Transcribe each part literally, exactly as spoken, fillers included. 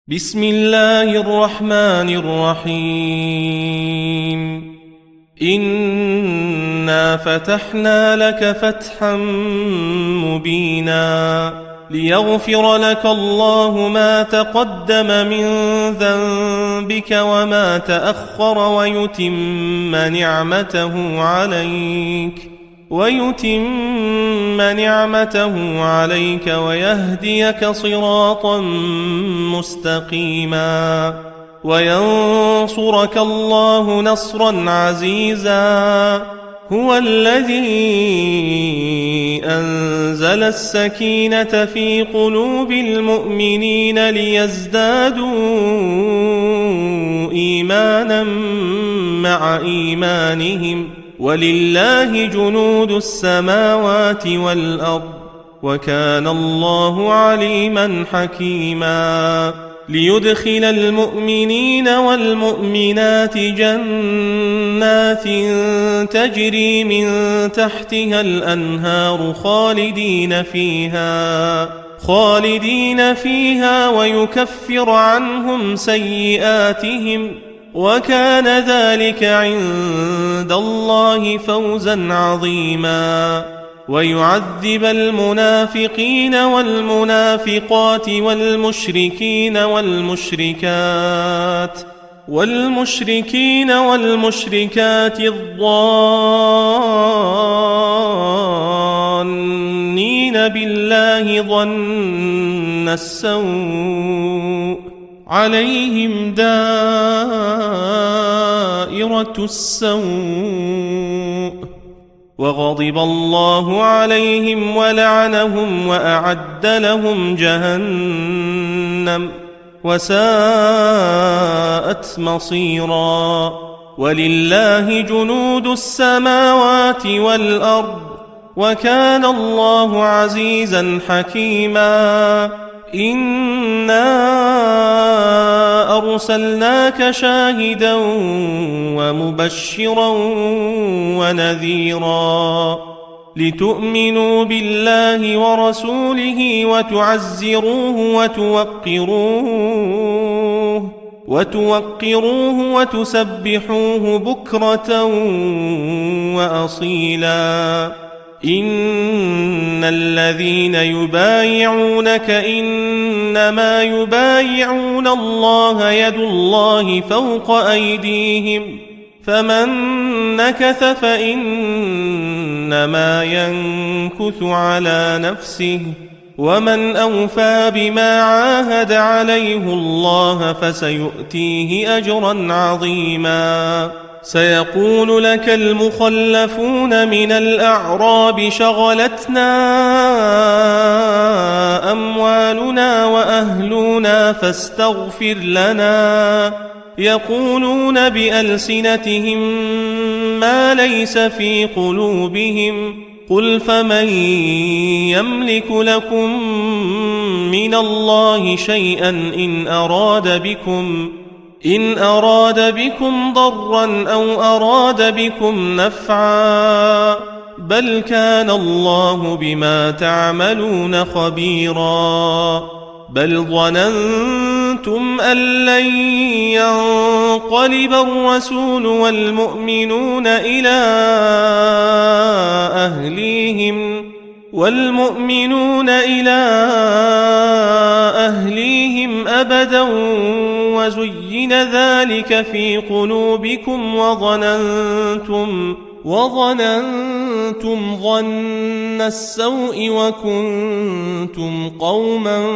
بسم الله الرحمن الرحيم. إنا فتحنا لك فتحا مبينا ليغفر لك الله ما تقدم من ذنبك وما تأخر ويتم نعمته عليك ويتم نعمته عليك ويهديك صراطا مستقيما وينصرك الله نصرا عزيزا. هو الذي أنزل السكينة في قلوب المؤمنين ليزدادوا إيمانا مع إيمانهم ولله جنود السماوات والأرض وكان الله عليما حكيما. ليدخل المؤمنين والمؤمنات جنات تجري من تحتها الأنهار خالدين فيها خالدين فيها ويكفر عنهم سيئاتهم وكان ذلك عند الله فوزا عظيما. ويعذب المنافقين والمنافقات والمشركين والمشركات والمشركين والمشركات الظانين بالله ظن السوء عليهم دائرة السوء وغضب الله عليهم ولعنهم وأعد لهم جهنم وساءت مصيرا. ولله جنود السماوات والأرض وكان الله عزيزا حكيما. إنا أرسلناك شاهدا ومبشرا ونذيرا لتؤمنوا بالله ورسوله وتعزروه وتوقروه وتوقروه وتسبحوه بكرة وأصيلا. إن الذين يبايعونك إنما يبايعون الله يد الله فوق أيديهم فمن نكث فإنما ينكث على نفسه ومن أوفى بما عاهد عليه الله فسيؤتيه أجرا عظيما. سيقول لك المخلفون من الأعراب شغلتنا أموالنا وأهلنا فاستغفر لنا يقولون بألسنتهم ما ليس في قلوبهم قل فمن يملك لكم من الله شيئا إن أراد بكم إن أراد بكم ضرا أو أراد بكم نفعا بل كان الله بما تعملون خبيرا. بل ظننتم أن لن ينقلب الرسول والمؤمنون إلى أهليهم والمؤمنون إلى أهليهم أبدا وزين ذلك في قلوبكم وظننتم وظننتم ظن السوء وكنتم قوما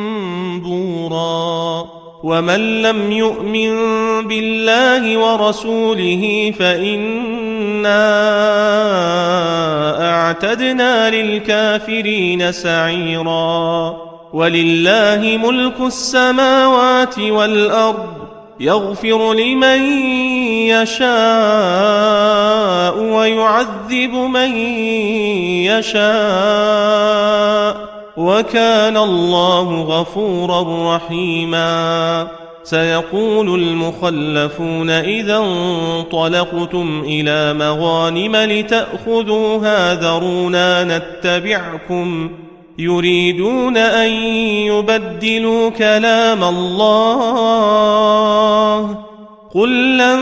بورا. ومن لم يؤمن بالله ورسوله فإنا أعتدنا للكافرين سعيرا. ولله ملك السماوات والأرض يغفر لمن يشاء ويعذب من يشاء وكان الله غفورا رحيما. سيقول المخلفون إذا انطلقتم إلى مغانم لتأخذوها ذرونا نتبعكم يريدون أن يبدلوا كلام الله قل لن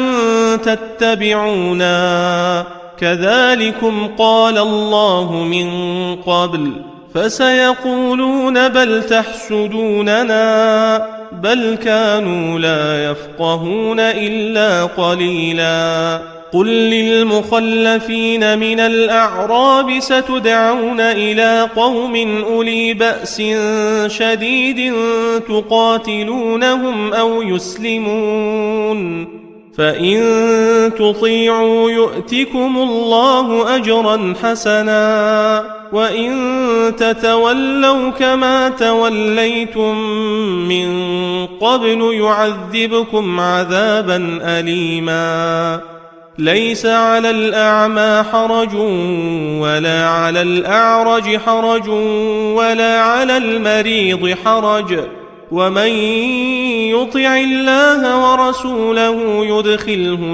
تتبعونا كذلكم قال الله من قبل فسيقولون بل تحسدوننا بل كانوا لا يفقهون إلا قليلا قل للمخلفين من الأعراب ستدعون إلى قوم أولي بأس شديد تقاتلونهم أو يسلمون فإن تطيعوا يؤتكم الله أجرا حسنا وإن تتولوا كما توليتم من قبل يعذبكم عذابا أليما ليس على الأعمى حرج ولا على الأعرج حرج ولا على المريض حرج ومن يطع الله ورسوله يدخله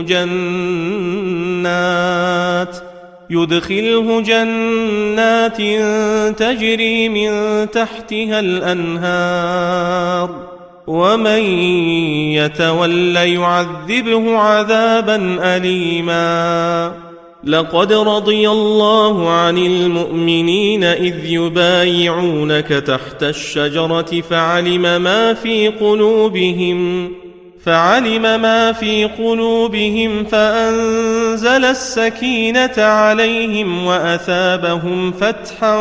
جنات يدخله جنات تجري من تحتها الأنهار ومن يتول يعذبه عذابا أليما لقد رضي الله عن المؤمنين إذ يبايعونك تحت الشجرة فعلم ما في قلوبهم فعلم ما في قلوبهم فأنزل السكينة عليهم وأثابهم فتحا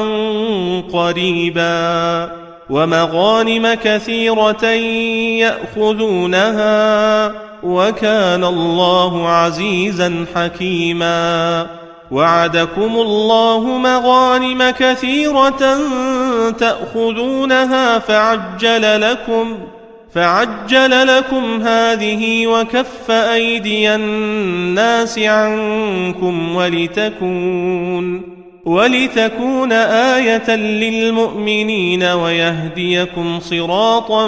قريبا ومغانم كثيرة يأخذونها وكان الله عزيزا حكيما وعدكم الله مغانم كثيرة تأخذونها فعجل لكم فعجل لكم هذه وكف أيدي الناس عنكم ولتكون ولتكون آية للمؤمنين ويهديكم صراطا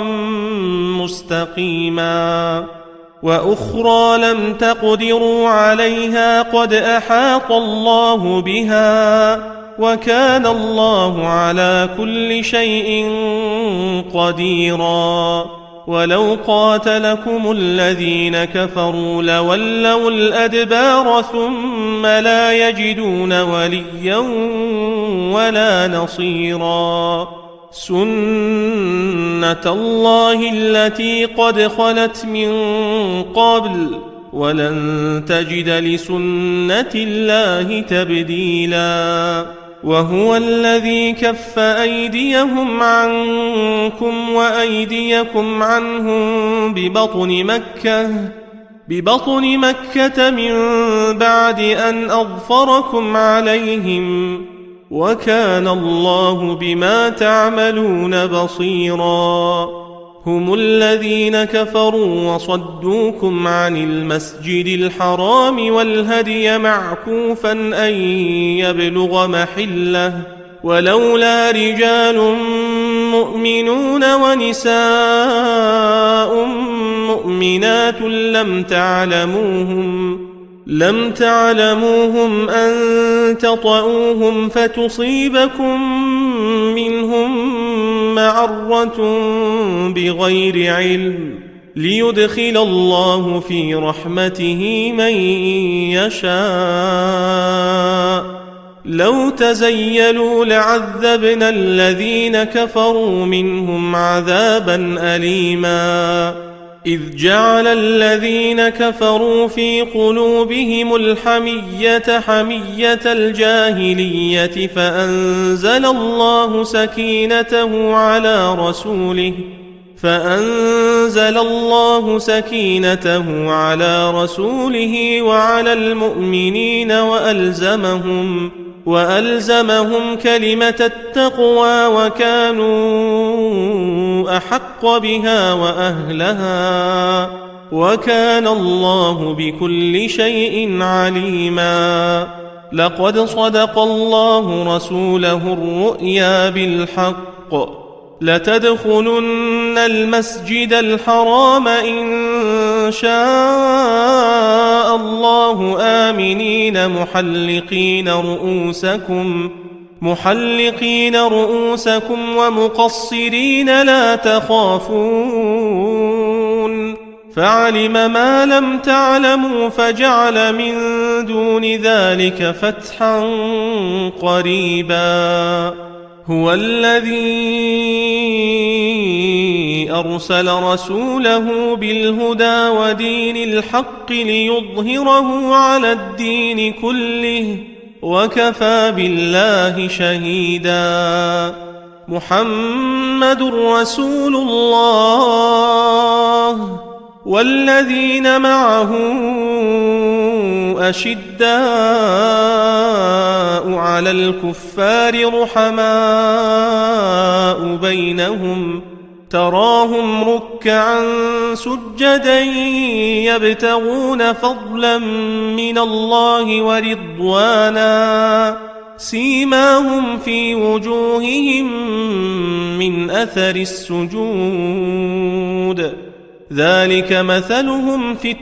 مستقيما وأخرى لم تقدروا عليها قد أحاط الله بها وكان الله على كل شيء قديرا ولو قاتلكم الذين كفروا لولوا الأدبار ثم لا يجدون وليا ولا نصيرا سنة الله التي قد خلت من قبل ولن تجد لسنة الله تبديلا وهو الذي كف أيديهم عنكم وأيديكم عنهم ببطن مكة ببطن مكة من بعد أن أظفركم عليهم وكان الله بما تعملون بصيرا هم الذين كفروا وصدوكم عن المسجد الحرام والهدي معكوفا أن يبلغ محله ولولا رجال مؤمنون ونساء مؤمنات لم تعلموهم لم تعلموهم أن تطؤوهم فتصيبكم منهم معرة بغير علم ليدخل الله في رحمته من يشاء لو تزيلوا لعذبنا الذين كفروا منهم عذابا أليما إذ جعل الذين كفروا في قلوبهم الحمية حمية الجاهلية فأنزل الله سكينته على رسوله فأنزل الله سكينته على رسوله وعلى المؤمنين وألزمهم وألزمهم كلمة التقوى وكانوا أحق بها وأهلها وكان الله بكل شيء عليما لقد صدق الله رسوله الرؤيا بالحق لتدخلن المسجد الحرام إن شاء الله آمنين محلقين رؤوسكم محلقين رؤوسكم ومقصرين لا تخافون فعلم ما لم تعلموا فجعل من دون ذلك فتحا قريبا هو الذي أرسل رسوله بالهدى ودين الحق ليظهره على الدين كله وكفى بالله شهيدا محمد رسول الله والذين معه أشداء على الكفار رحماء بينهم تراهم ركعا سجدا يبتغون فضلا من الله ورضوانا سيماهم في وجوههم من أثر السجود ذلك مثلهم في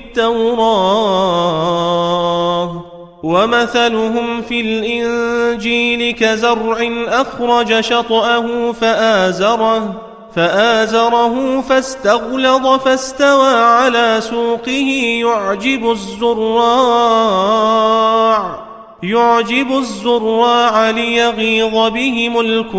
التوراة ومثلهم في الإنجيل كزرع أخرج شطأه فآزره فآزره فاستغلظ فاستوى على سوقه يعجب الزراع يعجب الزراع ليغيظ بهم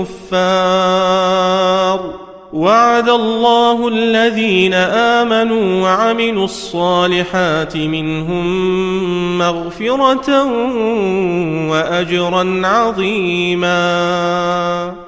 الكفار وعد الله الذين آمنوا وعملوا الصالحات منهم مغفرة وأجرا عظيما.